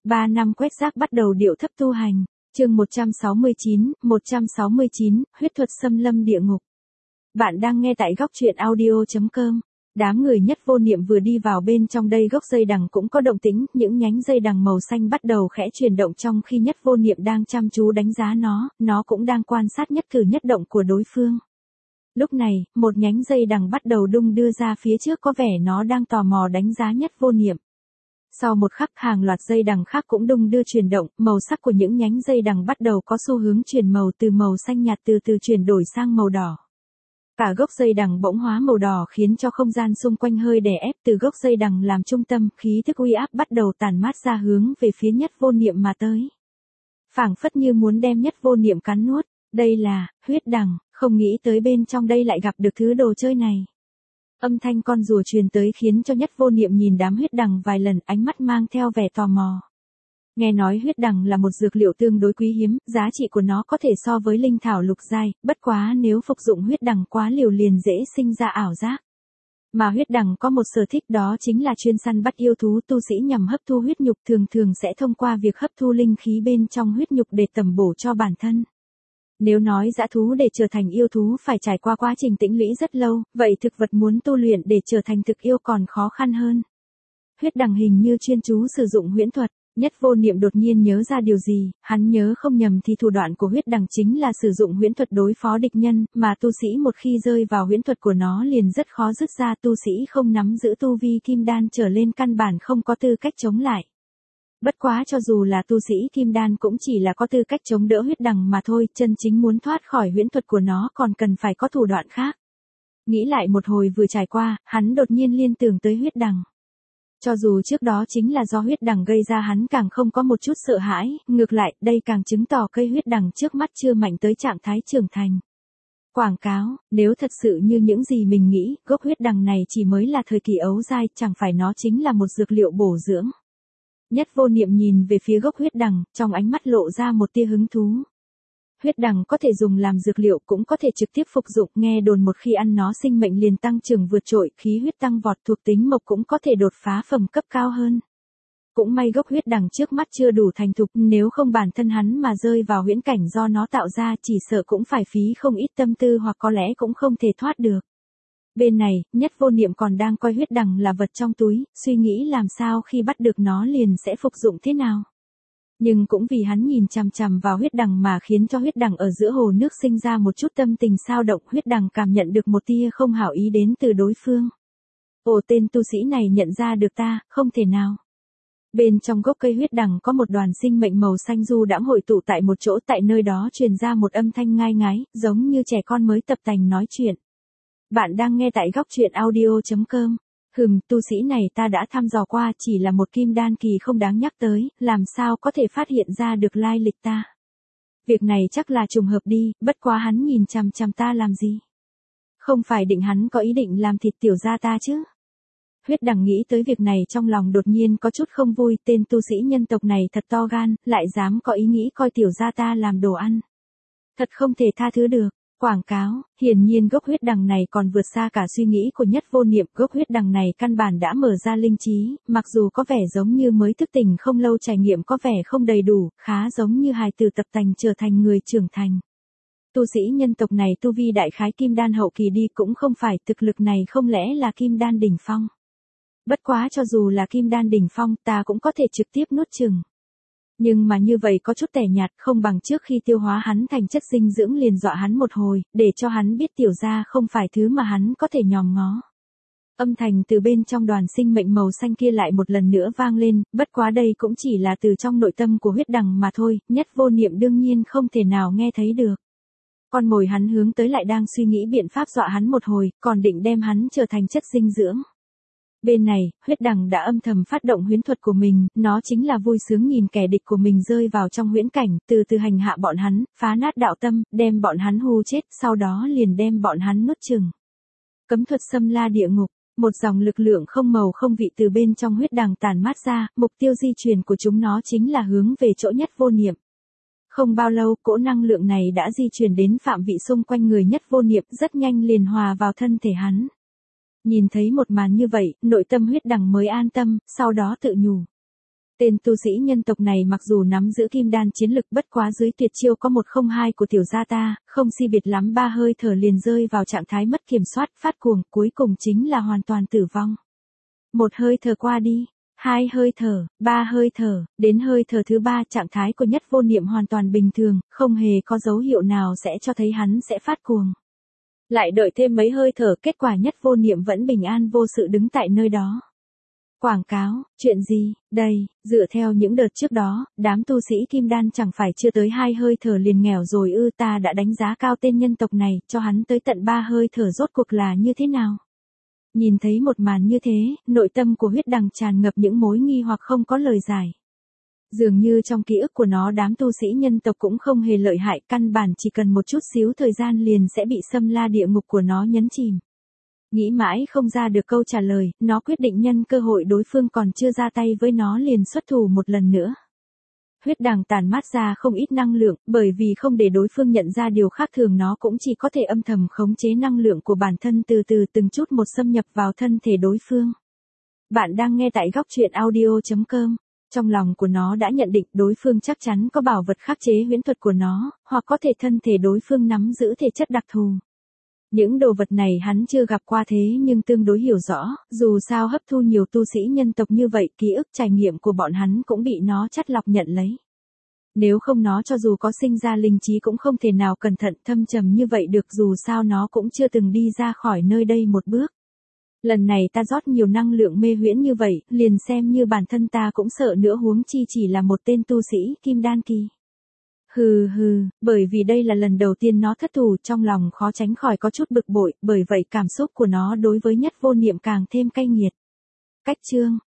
3 năm quét rác bắt đầu điệu thấp tu hành. Chương 169, huyết thuật xâm lâm địa ngục. Bạn đang nghe tại góc truyện audio.com. Đám người Nhất Vô Niệm vừa đi vào bên trong đây, gốc dây đằng cũng có động tĩnh, những nhánh dây đằng màu xanh bắt đầu khẽ chuyển động trong khi Nhất Vô Niệm đang chăm chú đánh giá nó cũng đang quan sát nhất cử nhất động của đối phương. Lúc này, một nhánh dây đằng bắt đầu đung đưa ra phía trước, có vẻ nó đang tò mò đánh giá Nhất Vô Niệm. Sau một khắc, hàng loạt dây đằng khác cũng đung đưa chuyển động, màu sắc của những nhánh dây đằng bắt đầu có xu hướng chuyển màu, từ màu xanh nhạt từ từ chuyển đổi sang màu đỏ. Cả gốc dây đằng bỗng hóa màu đỏ khiến cho không gian xung quanh hơi đè ép, từ gốc dây đằng làm trung tâm, khí thức uy áp bắt đầu tản mát ra hướng về phía Nhất Vô Niệm mà tới. Phảng phất như muốn đem Nhất Vô Niệm cắn nuốt. Đây là huyết đằng, không nghĩ tới bên trong đây lại gặp được thứ đồ chơi này. Âm thanh con rùa truyền tới khiến cho Nhất Vô Niệm nhìn đám huyết đằng vài lần, ánh mắt mang theo vẻ tò mò. Nghe nói huyết đằng là một dược liệu tương đối quý hiếm, giá trị của nó có thể so với linh thảo lục giai, bất quá nếu phục dụng huyết đằng quá liều liền dễ sinh ra ảo giác. Mà huyết đằng có một sở thích, đó chính là chuyên săn bắt yêu thú. Tu sĩ nhằm hấp thu huyết nhục thường sẽ thông qua việc hấp thu linh khí bên trong huyết nhục để tẩm bổ cho bản thân. Nếu nói dã thú để trở thành yêu thú phải trải qua quá trình tĩnh lũy rất lâu, vậy thực vật muốn tu luyện để trở thành thực yêu còn khó khăn hơn. Huyết đằng hình như chuyên chú sử dụng huyễn thuật. Nhất Vô Niệm đột nhiên nhớ ra điều gì, hắn nhớ không nhầm thì thủ đoạn của huyết đằng chính là sử dụng huyễn thuật đối phó địch nhân, mà tu sĩ một khi rơi vào huyễn thuật của nó liền rất khó dứt ra. Tu sĩ không nắm giữ tu vi kim đan trở lên căn bản không có tư cách chống lại. Bất quá cho dù là tu sĩ kim đan cũng chỉ là có tư cách chống đỡ huyết đằng mà thôi, chân chính muốn thoát khỏi huyễn thuật của nó còn cần phải có thủ đoạn khác. Nghĩ lại một hồi vừa trải qua, hắn đột nhiên liên tưởng tới huyết đằng. Cho dù trước đó chính là do huyết đằng gây ra, hắn càng không có một chút sợ hãi, ngược lại, đây càng chứng tỏ cây huyết đằng trước mắt chưa mạnh tới trạng thái trưởng thành. Quảng cáo, nếu thật sự như những gì mình nghĩ, gốc huyết đằng này chỉ mới là thời kỳ ấu giai, chẳng phải nó chính là một dược liệu bổ dưỡng. Nhất Vô Niệm nhìn về phía gốc huyết đằng, trong ánh mắt lộ ra một tia hứng thú. Huyết đằng có thể dùng làm dược liệu, cũng có thể trực tiếp phục dụng, nghe đồn một khi ăn nó sinh mệnh liền tăng trưởng vượt trội, khí huyết tăng vọt, thuộc tính mộc cũng có thể đột phá phẩm cấp cao hơn. Cũng may gốc huyết đằng trước mắt chưa đủ thành thục, nếu không bản thân hắn mà rơi vào huyễn cảnh do nó tạo ra chỉ sợ cũng phải phí không ít tâm tư, hoặc có lẽ cũng không thể thoát được. Bên này, Nhất Vô Niệm còn đang coi huyết đằng là vật trong túi, suy nghĩ làm sao khi bắt được nó liền sẽ phục dụng thế nào. Nhưng cũng vì hắn nhìn chằm chằm vào huyết đằng mà khiến cho huyết đằng ở giữa hồ nước sinh ra một chút tâm tình xao động. Huyết đằng cảm nhận được một tia không hảo ý đến từ đối phương. Ồ, tên tu sĩ này nhận ra được ta, không thể nào. Bên trong gốc cây huyết đằng có một đoàn sinh mệnh màu xanh du đãng hội tụ tại một chỗ, tại nơi đó truyền ra một âm thanh ngai ngái, giống như trẻ con mới tập tành nói chuyện. Bạn đang nghe tại góc truyện audio.com. Tu sĩ này ta đã thăm dò qua, chỉ là một kim đan kỳ, không đáng nhắc tới, làm sao có thể phát hiện ra được lai lịch ta. Việc này chắc là trùng hợp đi, bất quá hắn nhìn chằm chằm ta làm gì? Không phải định hắn có ý định làm thịt tiểu gia ta chứ? Huyết đằng nghĩ tới việc này trong lòng đột nhiên có chút không vui, tên tu sĩ nhân tộc này thật to gan, lại dám có ý nghĩ coi tiểu gia ta làm đồ ăn. Thật không thể tha thứ được. Quảng cáo, hiển nhiên gốc huyết đằng này còn vượt xa cả suy nghĩ của Nhất Vô Niệm. Gốc huyết đằng này căn bản đã mở ra linh trí, mặc dù có vẻ giống như mới thức tỉnh không lâu, trải nghiệm có vẻ không đầy đủ, khá giống như hài tử tập tành trở thành người trưởng thành. Tu sĩ nhân tộc này tu vi đại khái kim đan hậu kỳ đi, cũng không phải, thực lực này không lẽ là kim đan đỉnh phong. Bất quá cho dù là kim đan đỉnh phong ta cũng có thể trực tiếp nuốt chửng. Nhưng mà như vậy có chút tẻ nhạt, không bằng trước khi tiêu hóa hắn thành chất dinh dưỡng liền dọa hắn một hồi, để cho hắn biết tiểu gia không phải thứ mà hắn có thể nhòm ngó. Âm thanh từ bên trong đoàn sinh mệnh màu xanh kia lại một lần nữa vang lên, bất quá đây cũng chỉ là từ trong nội tâm của huyết đằng mà thôi, Nhất Vô Niệm đương nhiên không thể nào nghe thấy được. Con mồi hắn hướng tới lại đang suy nghĩ biện pháp dọa hắn một hồi, còn định đem hắn trở thành chất dinh dưỡng. Bên này, huyết đằng đã âm thầm phát động huyễn thuật của mình, nó chính là vui sướng nhìn kẻ địch của mình rơi vào trong huyễn cảnh, từ từ hành hạ bọn hắn, phá nát đạo tâm, đem bọn hắn hù chết, sau đó liền đem bọn hắn nuốt chửng. Cấm thuật xâm la địa ngục, một dòng lực lượng không màu không vị từ bên trong huyết đằng tản mát ra, mục tiêu di chuyển của chúng nó chính là hướng về chỗ Nhất Vô Niệm. Không bao lâu, cỗ năng lượng này đã di chuyển đến phạm vị xung quanh người Nhất Vô Niệm, rất nhanh liền hòa vào thân thể hắn. Nhìn thấy một màn như vậy, nội tâm huyết đằng mới an tâm, sau đó tự nhủ. Tên tu sĩ nhân tộc này mặc dù nắm giữ kim đan chiến lực bất quá dưới tuyệt chiêu có 102 của tiểu gia ta, không si biệt lắm 3 hơi thở liền rơi vào trạng thái mất kiểm soát phát cuồng, cuối cùng chính là hoàn toàn tử vong. 1 hơi thở qua đi, 2 hơi thở, 3 hơi thở, đến hơi thở thứ 3 trạng thái của Nhất Vô Niệm hoàn toàn bình thường, không hề có dấu hiệu nào sẽ cho thấy hắn sẽ phát cuồng. Lại đợi thêm mấy hơi thở, kết quả Nhất Vô Niệm vẫn bình an vô sự đứng tại nơi đó. Quảng cáo, chuyện gì, đây, dựa theo những đợt trước đó, đám tu sĩ kim đan chẳng phải chưa tới 2 hơi thở liền nghèo rồi ư, ta đã đánh giá cao tên nhân tộc này, cho hắn tới tận 3 hơi thở rốt cuộc là như thế nào. Nhìn thấy một màn như thế, nội tâm của huyết đằng tràn ngập những mối nghi hoặc không có lời giải. Dường như trong ký ức của nó đám tu sĩ nhân tộc cũng không hề lợi hại, căn bản chỉ cần một chút xíu thời gian liền sẽ bị xâm la địa ngục của nó nhấn chìm. Nghĩ mãi không ra được câu trả lời, nó quyết định nhân cơ hội đối phương còn chưa ra tay với nó liền xuất thủ một lần nữa. Huyết đằng tàn mát ra không ít năng lượng, bởi vì không để đối phương nhận ra điều khác thường nó cũng chỉ có thể âm thầm khống chế năng lượng của bản thân từ từ từng chút một xâm nhập vào thân thể đối phương. Bạn đang nghe tại góc truyện audio.com. Trong lòng của nó đã nhận định đối phương chắc chắn có bảo vật khắc chế huyễn thuật của nó, hoặc có thể thân thể đối phương nắm giữ thể chất đặc thù. Những đồ vật này hắn chưa gặp qua thế nhưng tương đối hiểu rõ, dù sao hấp thu nhiều tu sĩ nhân tộc như vậy, ký ức trải nghiệm của bọn hắn cũng bị nó chắt lọc nhận lấy. Nếu không nó cho dù có sinh ra linh trí cũng không thể nào cẩn thận thâm trầm như vậy được, dù sao nó cũng chưa từng đi ra khỏi nơi đây một bước. Lần này ta rót nhiều năng lượng mê huyễn như vậy, liền xem như bản thân ta cũng sợ nữa, huống chi chỉ là một tên tu sĩ kim đan kỳ. Bởi vì đây là lần đầu tiên nó thất thủ, trong lòng khó tránh khỏi có chút bực bội, bởi vậy cảm xúc của nó đối với Nhất Vô Niệm càng thêm cay nghiệt. Cách chương